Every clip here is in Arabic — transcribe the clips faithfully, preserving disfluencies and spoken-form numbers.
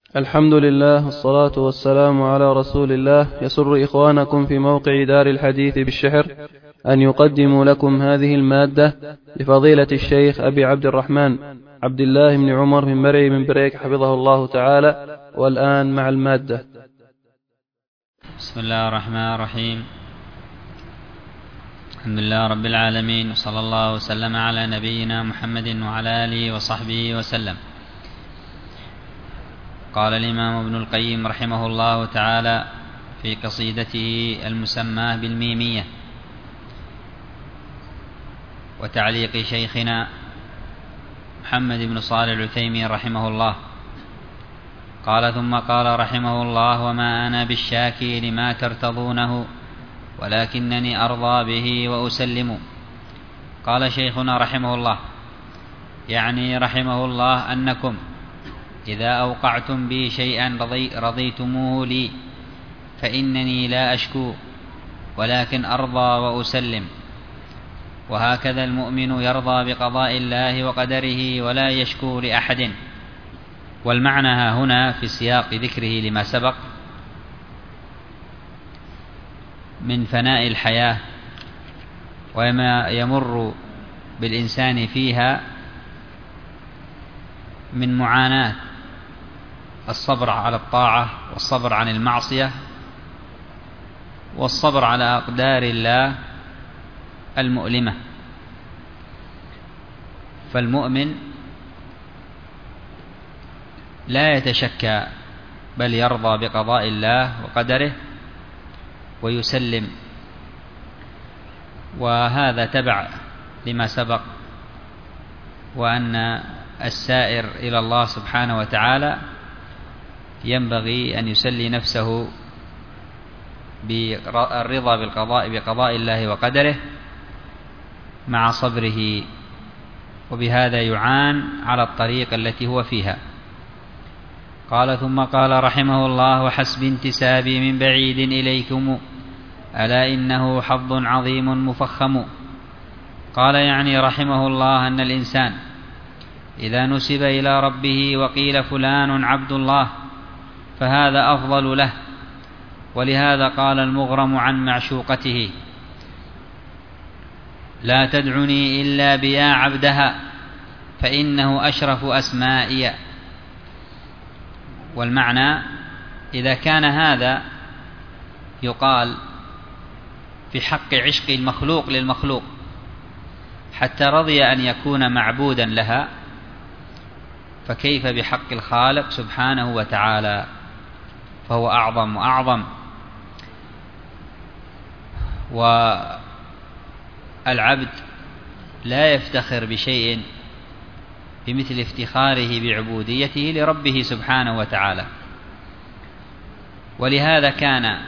الحمد لله والصلاة والسلام على رسول الله. يسر إخوانكم في موقع دار الحديث بالشحر أن يقدموا لكم هذه المادة لفضيلة الشيخ أبي عبد الرحمن عبد الله بن عمر بن مرعي بن بريك حفظه الله تعالى. والآن مع المادة. بسم الله الرحمن الرحيم. الحمد لله رب العالمين، وصلى الله وسلم على نبينا محمد وعلى آله وصحبه وسلم. قال الإمام ابن القيم رحمه الله تعالى في قصيدته المسماة بالميمية وتعليق شيخنا محمد بن صالح العثيمين رحمه الله، قال: ثم قال رحمه الله: وما أنا بالشاكي لما ترتضونه، ولكنني أرضى به وأسلم. قال شيخنا رحمه الله، يعني رحمه الله أنكم إذا أوقعتم بي شيئا رضيتموه لي، فإنني لا أشكو ولكن أرضى وأسلم. وهكذا المؤمن يرضى بقضاء الله وقدره ولا يشكو لأحد. والمعنى ها هنا في سياق ذكره لما سبق من فناء الحياة وما يمر بالإنسان فيها من معاناة الصبر على الطاعة والصبر عن المعصية والصبر على أقدار الله المؤلمة. فالمؤمن لا يتشكى بل يرضى بقضاء الله وقدره ويسلم. وهذا تبع لما سبق، وأن السائر إلى الله سبحانه وتعالى ينبغي أن يسلي نفسه بالرضا بالقضاء بقضاء الله وقدره مع صبره، وبهذا يعان على الطريق التي هو فيها. قال: ثم قال رحمه الله: وحسب انتسابي من بعيد إليكم، ألا إنه حظ عظيم مفخم. قال يعني رحمه الله أن الإنسان إذا نسب إلى ربه وقيل فلان عبد الله فهذا أفضل له. ولهذا قال المغرم عن معشوقته: لا تدعني إلا بيا عبدها فإنه أشرف أسمائي. والمعنى إذا كان هذا يقال في حق عشق المخلوق للمخلوق حتى رضي أن يكون معبودا لها، فكيف بحق الخالق سبحانه وتعالى، فهو أعظم وأعظم. والعبد لا يفتخر بشيء بمثل افتخاره بعبوديته لربه سبحانه وتعالى. ولهذا كان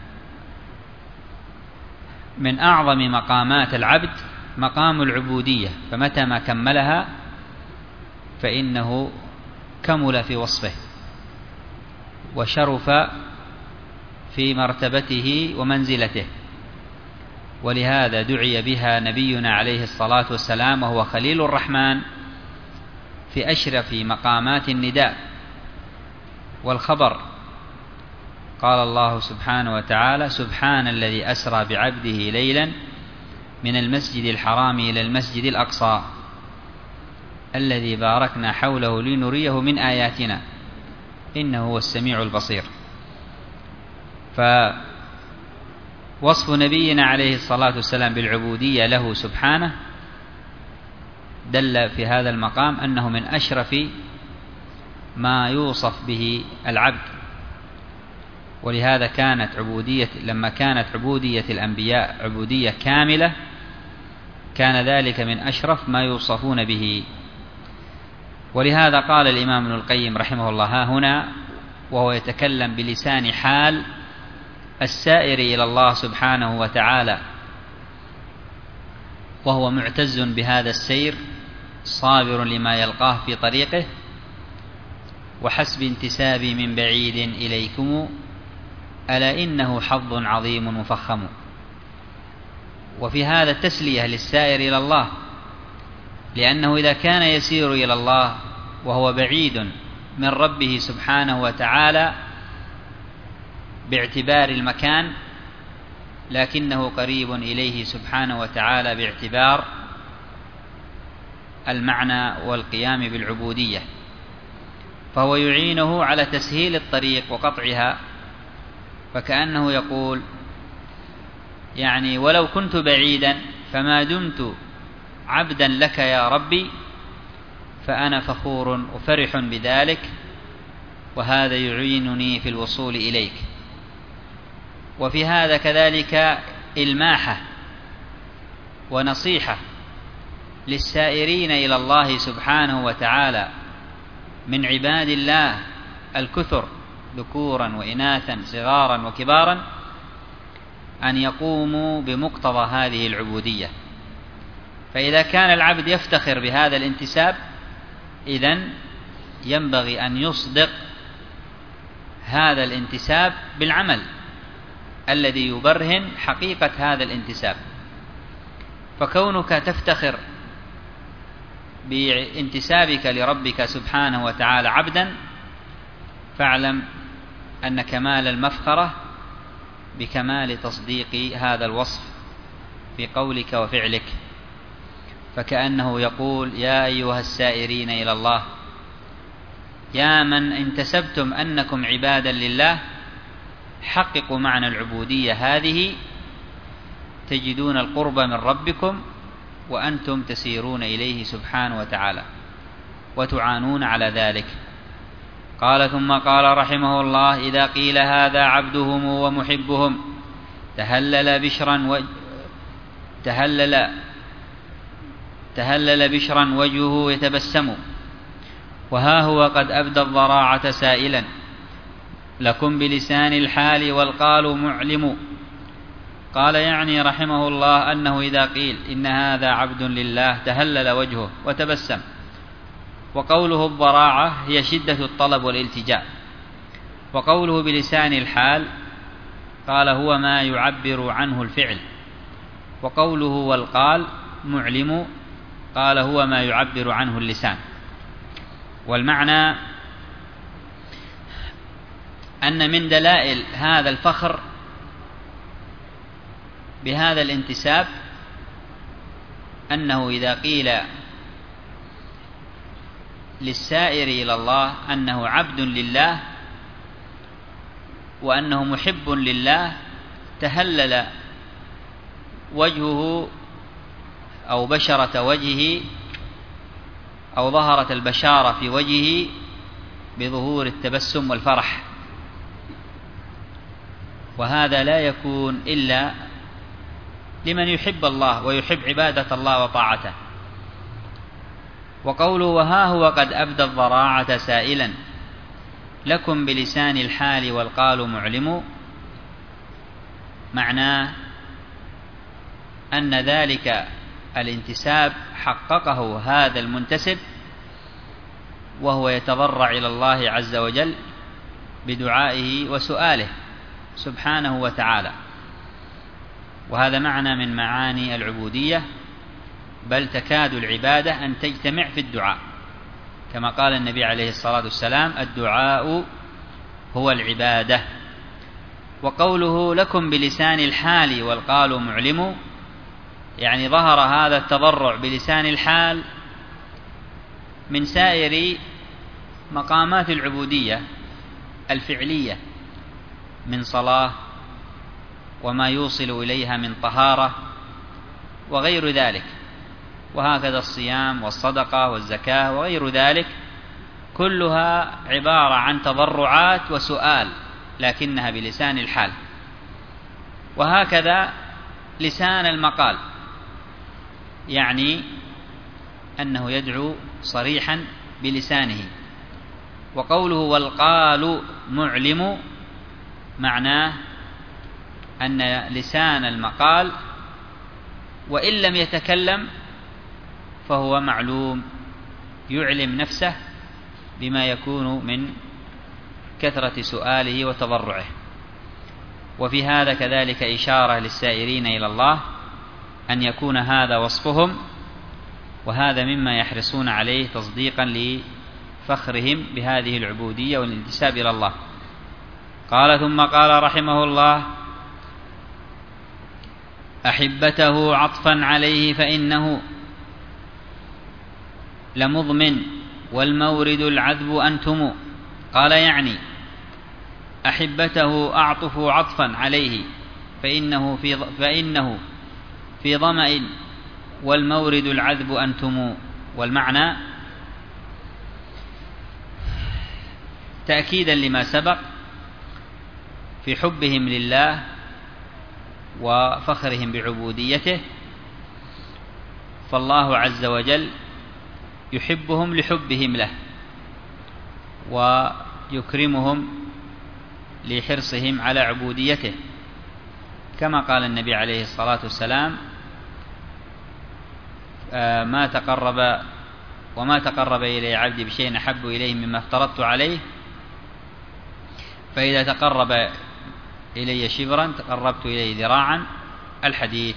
من أعظم مقامات العبد مقام العبودية، فمتى ما كملها فإنه كمل في وصفه وشرف في مرتبته ومنزلته. ولهذا دعي بها نبينا عليه الصلاة والسلام وهو خليل الرحمن في أشرف مقامات النداء والخبر. قال الله سبحانه وتعالى: سبحان الذي أسرى بعبده ليلا من المسجد الحرام إلى المسجد الأقصى الذي باركنا حوله لنريه من آياتنا إنه هو السميع البصير. فوصف نبينا عليه الصلاة والسلام بالعبودية له سبحانه دل في هذا المقام أنه من أشرف ما يوصف به العبد. ولهذا كانت عبودية لما كانت عبودية الأنبياء عبودية كاملة كان ذلك من أشرف ما يوصفون به. ولهذا قال الإمام ابن القيم رحمه الله ها هنا وهو يتكلم بلسان حال السائر إلى الله سبحانه وتعالى وهو معتز بهذا السير صابر لما يلقاه في طريقه: وحسب انتسابي من بعيد إليكم، ألا إنه حظ عظيم مفخم. وفي هذا تسلية للسائر إلى الله، لأنه إذا كان يسير إلى الله وهو بعيد من ربه سبحانه وتعالى باعتبار المكان، لكنه قريب إليه سبحانه وتعالى باعتبار المعنى والقيام بالعبودية، فهو يعينه على تسهيل الطريق وقطعها. فكأنه يقول يعني ولو كنت بعيدا فما دمت عبدا لك يا ربي فأنا فخور وفرح بذلك، وهذا يعينني في الوصول إليك. وفي هذا كذلك إلماحة ونصيحة للسائرين إلى الله سبحانه وتعالى من عباد الله الكثر ذكورا وإناثا صغارا وكبارا أن يقوموا بمقتضى هذه العبودية. فإذا كان العبد يفتخر بهذا الانتساب، إذن ينبغي أن يصدق هذا الانتساب بالعمل الذي يبرهن حقيقة هذا الانتساب. فكونك تفتخر بانتسابك لربك سبحانه وتعالى عبدا، فاعلم أن كمال المفخرة بكمال تصديق هذا الوصف في قولك وفعلك. فكأنه يقول يا أيها السائرين إلى الله، يا من انتسبتم أنكم عبادا لله، حققوا معنى العبودية هذه تجدون القرب من ربكم وأنتم تسيرون إليه سبحانه وتعالى وتعانون على ذلك. قال ثم قال رحمه الله إذا قيل هذا عبدهم ومحبهم تهلل بشرا و... تهلل تهلل بشرا وجهه يتبسم، وها هو قد أبدى الضراعة سائلا لكم بلسان الحال والقال معلم. قال يعني رحمه الله أنه إذا قيل إن هذا عبد لله تهلل وجهه وتبسم. وقوله الضراعة هي شدة الطلب والالتجاء. وقوله بلسان الحال قال هو ما يعبر عنه الفعل. وقوله والقال معلم قال هو ما يعبر عنه اللسان. والمعنى أن من دلائل هذا الفخر بهذا الانتساب أنه إذا قيل للسائر إلى الله أنه عبد لله وأنه محب لله تهلل وجهه أو بشرة وجهه أو ظهرت البشارة في وجهه بظهور التبسم والفرح. وهذا لا يكون إلا لمن يحب الله ويحب عبادة الله وطاعته. وقوله وها هو قد أبدى الضراعة سائلا لكم بلسان الحال والقال معلم، معناه أن ذلك الانتساب حققه هذا المنتسب وهو يتضرع إلى الله عز وجل بدعائه وسؤاله سبحانه وتعالى. وهذا معنى من معاني العبودية، بل تكاد العبادة أن تجتمع في الدعاء، كما قال النبي عليه الصلاة والسلام الدعاء هو العبادة. وقوله لكم بلسان الحال والقال معلم، يعني ظهر هذا التضرع بلسان الحال من سائر مقامات العبودية الفعلية من صلاة وما يوصل إليها من طهارة وغير ذلك، وهكذا الصيام والصدقة والزكاة وغير ذلك، كلها عبارة عن تضرعات وسؤال لكنها بلسان الحال. وهكذا لسان المقال، يعني أنه يدعو صريحا بلسانه. وقوله والقال معلم معناه أن لسان المقال وإن لم يتكلم فهو معلوم، يعلم نفسه بما يكون من كثرة سؤاله وتضرعه. وفي هذا كذلك إشارة للسائرين إلى الله أن يكون هذا وصفهم، وهذا مما يحرصون عليه تصديقا فخرهم بهذه العبودية والانتساب إلى الله. قال ثم قال رحمه الله: أحبته عطفا عليه فإنه لمضمن والمورد العذب أنتم. قال يعني أحبته أعطفوا عطفا عليه فإنه في, فإنه في ظمأ والمورد العذب أنتم. والمعنى تأكيدا لما سبق في حبهم لله وفخرهم بعبوديته، فالله عز وجل يحبهم لحبهم له ويكرمهم لحرصهم على عبوديته، كما قال النبي عليه الصلاة والسلام: ما تقرب وما تقرب إلي عبدي بشيء أحب إليه مما افترضت عليه، فإذا تقرب إلي شبرا تقربت إليه ذراعا، الحديث.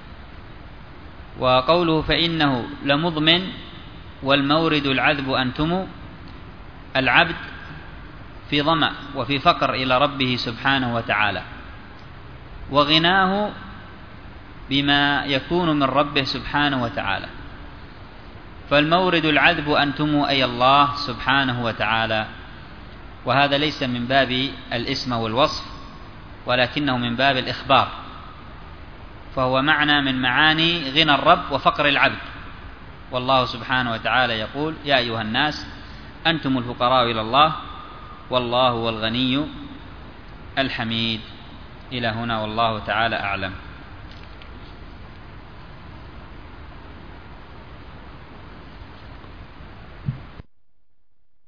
وقوله فإنه لمضمن والمورد العذب أنتم، العبد في ظمأ وفي فقر إلى ربه سبحانه وتعالى، وغناه بما يكون من ربه سبحانه وتعالى، فالمورد العذب أنتم أي الله سبحانه وتعالى. وهذا ليس من باب الاسم والوصف، ولكنه من باب الإخبار، فهو معنى من معاني غنى الرب وفقر العبد. والله سبحانه وتعالى يقول: يا أيها الناس أنتم الفقراء إلى الله والله هو الغني الحميد. إلى هنا والله تعالى أعلم.